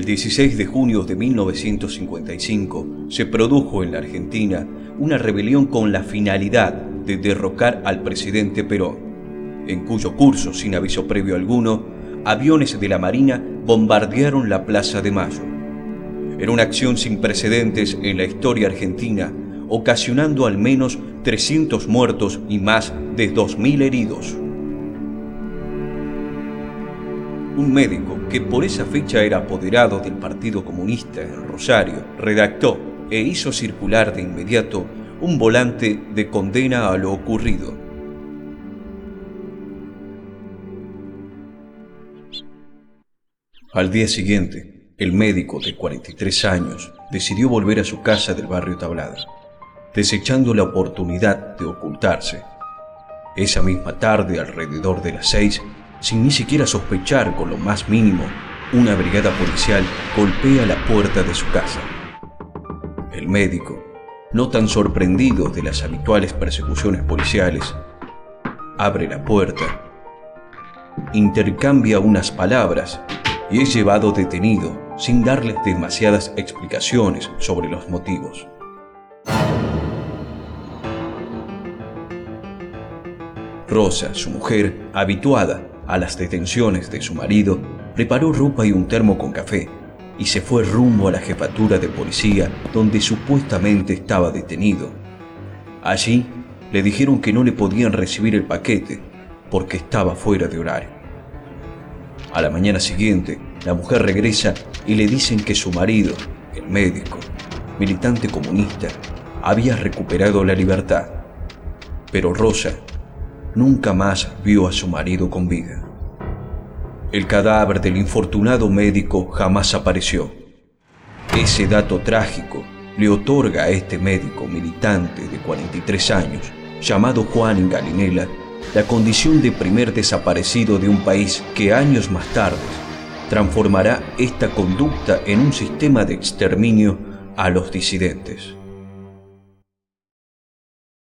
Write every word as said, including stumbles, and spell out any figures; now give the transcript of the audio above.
dieciséis de junio de mil novecientos cincuenta y cinco se produjo en la Argentina una rebelión con la finalidad de derrocar al presidente Perón, en cuyo curso, sin aviso previo alguno, aviones de la Marina bombardearon la Plaza de Mayo. Era una acción sin precedentes en la historia argentina, ocasionando al menos trescientos muertos y más de dos mil heridos. Un médico que por esa fecha era apoderado del Partido Comunista en Rosario, redactó e hizo circular de inmediato un volante de condena a lo ocurrido. Al día siguiente, el médico de cuarenta y tres años decidió volver a su casa del barrio Tablada, desechando la oportunidad de ocultarse. Esa misma tarde, alrededor de las seis, sin ni siquiera sospechar con lo más mínimo, una brigada policial golpea la puerta de su casa. El médico, no tan sorprendido de las habituales persecuciones policiales, abre la puerta, intercambia unas palabras y es llevado detenido sin darles demasiadas explicaciones sobre los motivos. Rosa, su mujer, habituada a las detenciones de su marido, preparó ropa y un termo con café y se fue rumbo a la jefatura de policía donde supuestamente estaba detenido. Allí le dijeron que no le podían recibir el paquete porque estaba fuera de horario. A la mañana siguiente, la mujer regresa y le dicen que su marido, el médico, militante comunista, había recuperado la libertad. Pero Rosa nunca más vio a su marido con vida. El cadáver del infortunado médico jamás apareció. Ese dato trágico le otorga a este médico militante de cuarenta y tres años, llamado Juan Gallinella, la condición de primer desaparecido de un país que años más tarde transformará esta conducta en un sistema de exterminio a los disidentes.